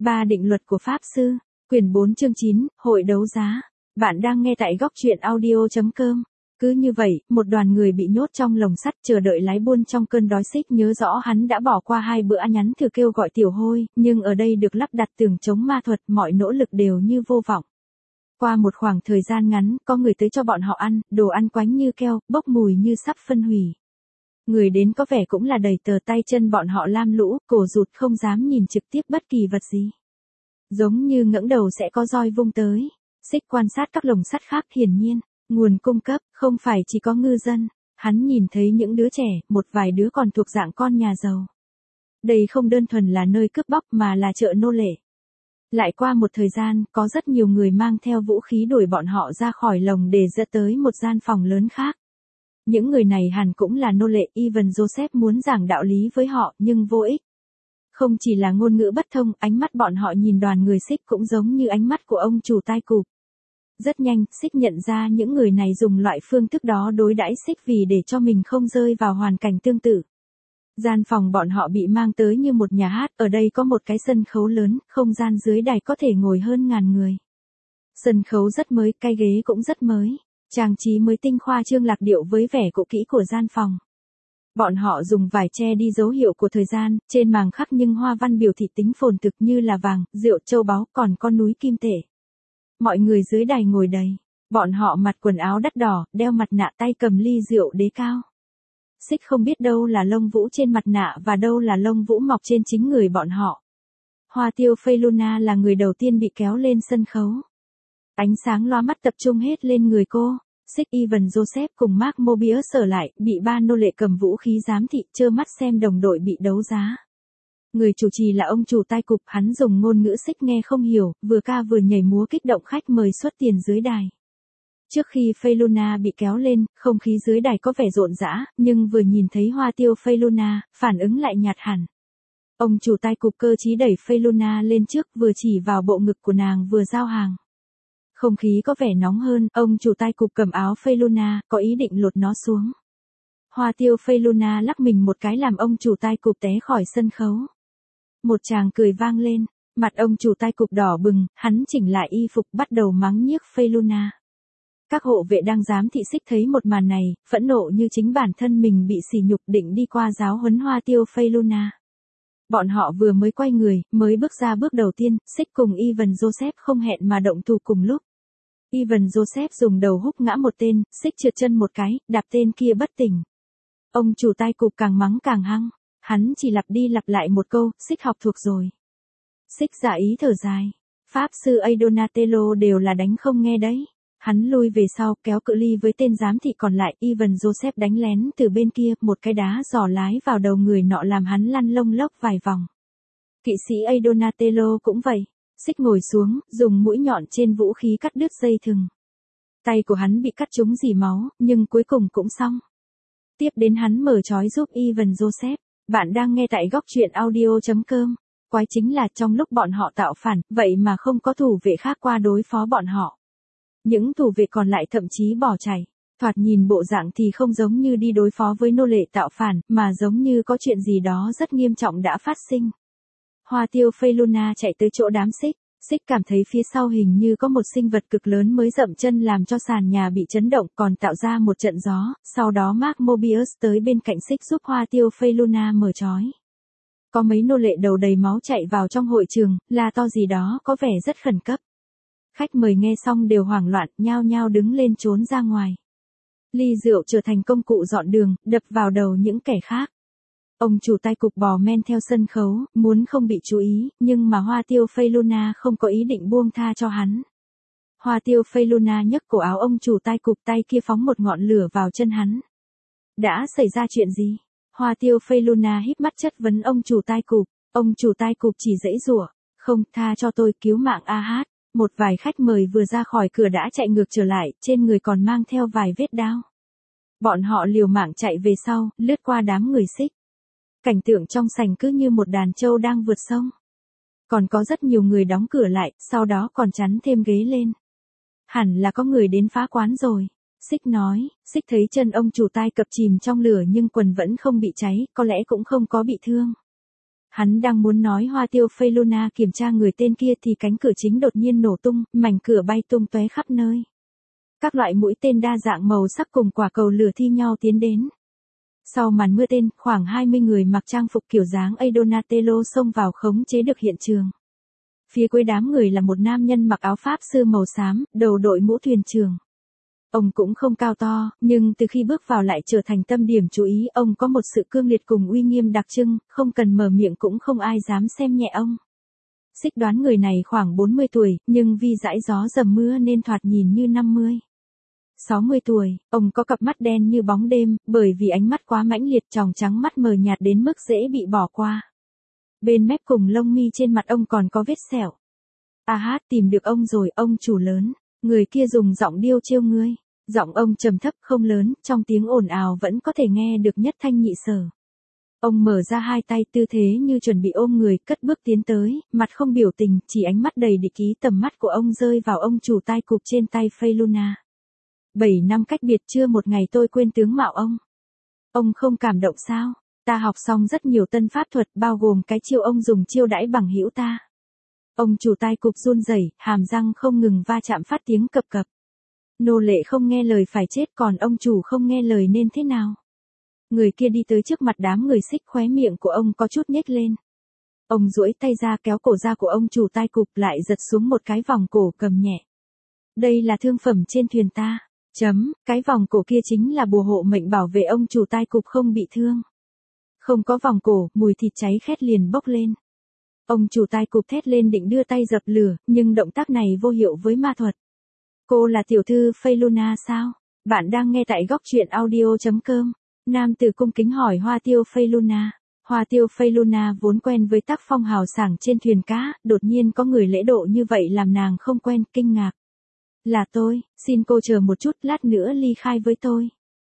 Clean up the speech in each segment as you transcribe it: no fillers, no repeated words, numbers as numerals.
Ba định luật của Pháp Sư, quyển 4 chương 9, hội đấu giá. Bạn đang nghe tại góc truyện audio.com. Cứ như vậy, một đoàn người bị nhốt trong lồng sắt chờ đợi lái buôn trong cơn đói xích nhớ rõ hắn đã bỏ qua 2 bữa nhắn thử kêu gọi tiểu hôi, nhưng ở đây được lắp đặt tường chống ma thuật, mọi nỗ lực đều như vô vọng. Qua một khoảng thời gian ngắn, có người tới cho bọn họ ăn, đồ ăn quánh như keo, bốc mùi như sắp phân hủy. Người đến có vẻ cũng là đầy tờ tay chân bọn họ lam lũ, cổ rụt không dám nhìn trực tiếp bất kỳ vật gì. Giống như ngẩng đầu sẽ có roi vung tới. Xích quan sát các lồng sắt khác, hiển nhiên, nguồn cung cấp không phải chỉ có ngư dân. Hắn nhìn thấy những đứa trẻ, một vài đứa còn thuộc dạng con nhà giàu. Đây không đơn thuần là nơi cướp bóc mà là chợ nô lệ. Lại qua một thời gian, có rất nhiều người mang theo vũ khí đuổi bọn họ ra khỏi lồng để dẫn tới một gian phòng lớn khác. Những người này hẳn cũng là nô lệ. Ivan Joseph muốn giảng đạo lý với họ, nhưng vô ích. Không chỉ là ngôn ngữ bất thông, ánh mắt bọn họ nhìn đoàn người Xích cũng giống như ánh mắt của ông chủ tai cụp. Rất nhanh, Xích nhận ra những người này dùng loại phương thức đó đối đãi Xích vì để cho mình không rơi vào hoàn cảnh tương tự. Gian phòng bọn họ bị mang tới như một nhà hát, ở đây có một cái sân khấu lớn, không gian dưới đài có thể ngồi hơn 1000 người. Sân khấu rất mới, cái ghế cũng rất mới. Trang trí mới tinh, khoa trương lạc điệu với vẻ cũ kỹ của gian phòng. Bọn họ dùng vải che đi dấu hiệu của thời gian, trên màng khắc nhưng hoa văn biểu thị tính phồn thực như là vàng, rượu, châu báu, còn con núi kim tệ. Mọi người dưới đài ngồi đầy, bọn họ mặc quần áo đắt đỏ, đeo mặt nạ, tay cầm ly rượu đế cao. Xích không biết đâu là lông vũ trên mặt nạ và đâu là lông vũ mọc trên chính người bọn họ. Hoa Tiêu Phêluna là người đầu tiên bị kéo lên sân khấu. Ánh sáng loa mắt tập trung hết lên người cô. Xích, Ivan Joseph cùng Mark Mobius ở lại, bị 3 nô lệ cầm vũ khí giám thị, trơ mắt xem đồng đội bị đấu giá. Người chủ trì là ông chủ tai cụp, hắn dùng ngôn ngữ Xích nghe không hiểu, vừa ca vừa nhảy múa kích động khách mời xuất tiền dưới đài. Trước khi Phêluna bị kéo lên, không khí dưới đài có vẻ rộn rã, nhưng vừa nhìn thấy Hoa Tiêu Phêluna, phản ứng lại nhạt hẳn. Ông chủ tai cụp cơ trí đẩy Phêluna lên trước, vừa chỉ vào bộ ngực của nàng vừa giao hàng. Không khí có vẻ nóng hơn, ông chủ tai cụp cầm áo Phêluna, có ý định lột nó xuống. Hoa Tiêu Phêluna lắc mình một cái làm ông chủ tai cụp té khỏi sân khấu. Một tràng cười vang lên, mặt ông chủ tai cụp đỏ bừng, hắn chỉnh lại y phục bắt đầu mắng nhiếc Phêluna. Các hộ vệ đang giám thị Xích thấy một màn này, phẫn nộ như chính bản thân mình bị sỉ nhục, định đi qua giáo huấn Hoa Tiêu Phêluna. Bọn họ vừa mới quay người, mới bước ra bước đầu tiên, Xích cùng Ivan Joseph không hẹn mà động thủ cùng lúc. Ivan Joseph dùng đầu húc ngã một tên, Xích trượt chân một cái, đạp tên kia bất tỉnh. Ông chủ tai cụp càng mắng càng hăng, hắn chỉ lặp đi lặp lại một câu, Xích học thuộc rồi. Xích giả ý thở dài, Pháp Sư Donatello đều là đánh không nghe đấy. Hắn lui về sau, kéo cự ly với tên giám thị còn lại. Ivan Joseph đánh lén từ bên kia, một cái đá giò lái vào đầu người nọ làm hắn lăn lông lốc vài vòng. Kỵ sĩ Donatello cũng vậy. Xích ngồi xuống, dùng mũi nhọn trên vũ khí cắt đứt dây thừng. Tay của hắn bị cắt trúng rỉ máu, nhưng cuối cùng cũng xong. Tiếp đến hắn mở trói giúp Ivan Joseph. Bạn đang nghe tại góc truyện audio.com. Quái chính là trong lúc bọn họ tạo phản, vậy mà không có thủ vệ khác qua đối phó bọn họ. Những thủ vệ còn lại thậm chí bỏ chạy. Thoạt nhìn bộ dạng thì không giống như đi đối phó với nô lệ tạo phản, mà giống như có chuyện gì đó rất nghiêm trọng đã phát sinh. Hoa Tiêu Phêluna chạy tới chỗ đám Xích. Xích cảm thấy phía sau hình như có một sinh vật cực lớn mới dậm chân làm cho sàn nhà bị chấn động, còn tạo ra một trận gió. Sau đó Mark Mobius tới bên cạnh Xích giúp Hoa Tiêu Phêluna mở trói. Có mấy nô lệ đầu đầy máu chạy vào trong hội trường, la to gì đó có vẻ rất khẩn cấp. Khách mời nghe xong đều hoảng loạn, nhao nhao đứng lên trốn ra ngoài. Ly rượu trở thành công cụ dọn đường, đập vào đầu những kẻ khác. Ông chủ tai cụp bò men theo sân khấu, muốn không bị chú ý, nhưng mà Hoa Tiêu Phêluna không có ý định buông tha cho hắn. Hoa Tiêu Phêluna nhấc cổ áo ông chủ tai cụp, tay kia phóng một ngọn lửa vào chân hắn. Đã xảy ra chuyện gì? Hoa Tiêu Phêluna híp mắt chất vấn ông chủ tai cụp. Ông chủ tai cụp chỉ giãy giụa, không, tha cho tôi, cứu mạng a hát. Một vài khách mời vừa ra khỏi cửa đã chạy ngược trở lại, trên người còn mang theo vài vết đao. Bọn họ liều mạng chạy về sau, lướt qua đám người Xích. Cảnh tượng trong sảnh cứ như một đàn trâu đang vượt sông. Còn có rất nhiều người đóng cửa lại, sau đó còn chắn thêm ghế lên. Hẳn là có người đến phá quán rồi. Xích nói. Xích thấy chân ông chủ tai cập chìm trong lửa nhưng quần vẫn không bị cháy, có lẽ cũng không có bị thương. Hắn đang muốn nói Hoa Tiêu Phây Luna kiểm tra người tên kia thì cánh cửa chính đột nhiên nổ tung, mảnh cửa bay tung tóe khắp nơi. Các loại mũi tên đa dạng màu sắc cùng quả cầu lửa thi nhau tiến đến. Sau màn mưa tên, khoảng 20 người mặc trang phục kiểu dáng A Donatello xông vào khống chế được hiện trường. Phía cuối đám người là một nam nhân mặc áo pháp sư màu xám, đầu đội mũ thuyền trưởng. Ông cũng không cao to, nhưng từ khi bước vào lại trở thành tâm điểm chú ý, ông có một sự cương liệt cùng uy nghiêm đặc trưng, không cần mở miệng cũng không ai dám xem nhẹ ông. Xích đoán người này khoảng 40 tuổi, nhưng vì dãi gió dầm mưa nên thoạt nhìn như 50. 60 tuổi, ông có cặp mắt đen như bóng đêm, bởi vì ánh mắt quá mãnh liệt, tròng trắng mắt mờ nhạt đến mức dễ bị bỏ qua. Bên mép cùng lông mi trên mặt ông còn có vết sẹo. À hát, tìm được ông rồi, ông chủ lớn. Người kia dùng giọng điêu trêu ngươi. Giọng ông trầm thấp không lớn, trong tiếng ồn ào vẫn có thể nghe được nhất thanh nhị sở. Ông mở ra hai tay tư thế như chuẩn bị ôm người, cất bước tiến tới, mặt không biểu tình, chỉ ánh mắt đầy địch ý. Tầm mắt của ông rơi vào ông chủ tai cụp trên tay Phây Luna. 7 năm cách biệt, chưa một ngày tôi quên tướng mạo ông. Ông không cảm động sao? Ta học xong rất nhiều tân pháp thuật, bao gồm cái chiêu ông dùng chiêu đãi bằng hữu ta. Ông chủ tai cụp run rẩy, hàm răng không ngừng va chạm phát tiếng cập cập. Nô lệ không nghe lời phải chết, còn ông chủ không nghe lời nên thế nào? Người kia đi tới trước mặt đám người xích, khóe miệng của ông có chút nhếch lên. Ông duỗi tay ra kéo cổ ra của ông chủ tai cụp, lại giật xuống một cái vòng cổ cầm nhẹ. Đây là thương phẩm trên thuyền ta. Cái vòng cổ kia chính là bùa hộ mệnh bảo vệ ông chủ tai cụp không bị thương. Không có vòng cổ, mùi thịt cháy khét liền bốc lên. Ông chủ tai cụp thét lên định đưa tay dập lửa, nhưng động tác này vô hiệu với ma thuật. Cô là tiểu thư Phây Luna sao? Bạn đang nghe tại góc truyện audio.com. Nam tử cung kính hỏi Hoa Tiêu Phây Luna. Hoa Tiêu Phây Luna vốn quen với tác phong hào sảng trên thuyền cá, đột nhiên có người lễ độ như vậy làm nàng không quen, kinh ngạc. Là tôi, xin cô chờ một chút, lát nữa ly khai với tôi.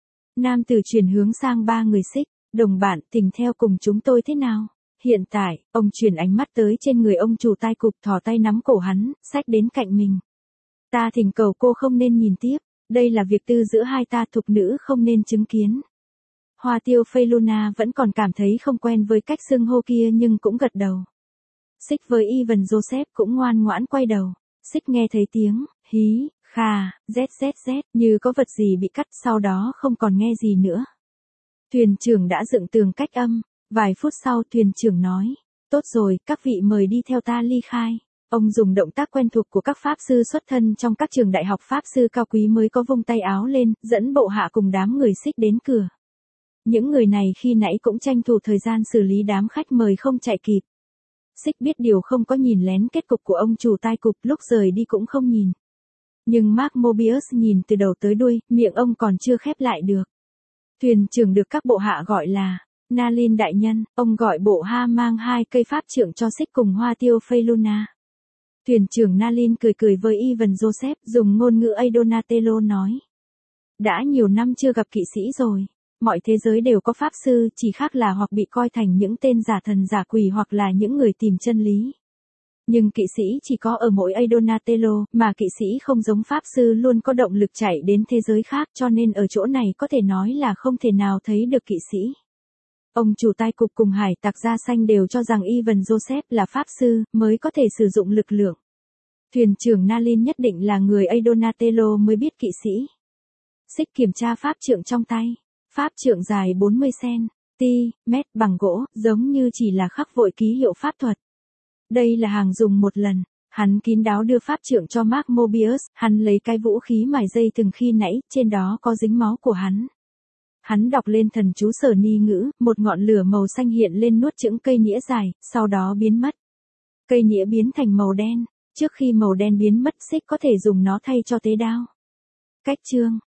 Nam tử chuyển hướng sang ba người xích. Đồng bạn, tình theo cùng chúng tôi thế nào? Hiện tại, ông chuyển ánh mắt tới trên người ông chủ tai cụp, thò tay nắm cổ hắn, xách đến cạnh mình. Ta thỉnh cầu cô không nên nhìn tiếp, đây là việc tư giữa hai ta, thục nữ không nên chứng kiến. Hoa Tiêu Phây Luna vẫn còn cảm thấy không quen với cách xưng hô kia nhưng cũng gật đầu. Xích với Ivan Joseph cũng ngoan ngoãn quay đầu. Xích nghe thấy tiếng, hí, khà, zzz, như có vật gì bị cắt, sau đó không còn nghe gì nữa. Thuyền trưởng đã dựng tường cách âm. Vài phút sau thuyền trưởng nói, tốt rồi, các vị mời đi theo ta ly khai. Ông dùng động tác quen thuộc của các pháp sư xuất thân trong các trường đại học pháp sư cao quý mới có, vung tay áo lên, dẫn bộ hạ cùng đám người xích đến cửa. Những người này khi nãy cũng tranh thủ thời gian xử lý đám khách mời không chạy kịp. Xích biết điều không có nhìn lén kết cục của ông chủ tai cụp, lúc rời đi cũng không nhìn. Nhưng Mark Mobius nhìn từ đầu tới đuôi, miệng ông còn chưa khép lại được. Thuyền trưởng được các bộ hạ gọi là Nalin đại nhân, ông gọi bộ ha mang 2 cây pháp trượng cho xích cùng Hoa Tiêu Phây Luna. Thuyền trưởng Nalin cười cười với Ivan Joseph, dùng ngôn ngữ A Donatello nói. Đã nhiều năm chưa gặp kỵ sĩ rồi. Mọi thế giới đều có pháp sư, chỉ khác là hoặc bị coi thành những tên giả thần giả quỷ hoặc là những người tìm chân lý. Nhưng kỵ sĩ chỉ có ở mỗi A Donatello, mà kỵ sĩ không giống pháp sư luôn có động lực chạy đến thế giới khác, cho nên ở chỗ này có thể nói là không thể nào thấy được kỵ sĩ. Ông chủ tai cụp cùng hải tặc da xanh đều cho rằng Ivan Joseph là pháp sư, mới có thể sử dụng lực lượng. Thuyền trưởng Nalin nhất định là người A Donatello mới biết kỵ sĩ. Xích kiểm tra pháp trượng trong tay. Pháp trượng dài 40 cm, bằng gỗ, giống như chỉ là khắc vội ký hiệu pháp thuật. Đây là hàng dùng một lần. Hắn kín đáo đưa pháp trượng cho Mark Mobius, hắn lấy cái vũ khí mài dây từng khi nãy, trên đó có dính máu của hắn. Hắn đọc lên thần chú sở ni ngữ, một ngọn lửa màu xanh hiện lên nuốt chửng cây nĩa dài, sau đó biến mất. Cây nĩa biến thành màu đen, trước khi màu đen biến mất, xích có thể dùng nó thay cho tế đao. Cách chương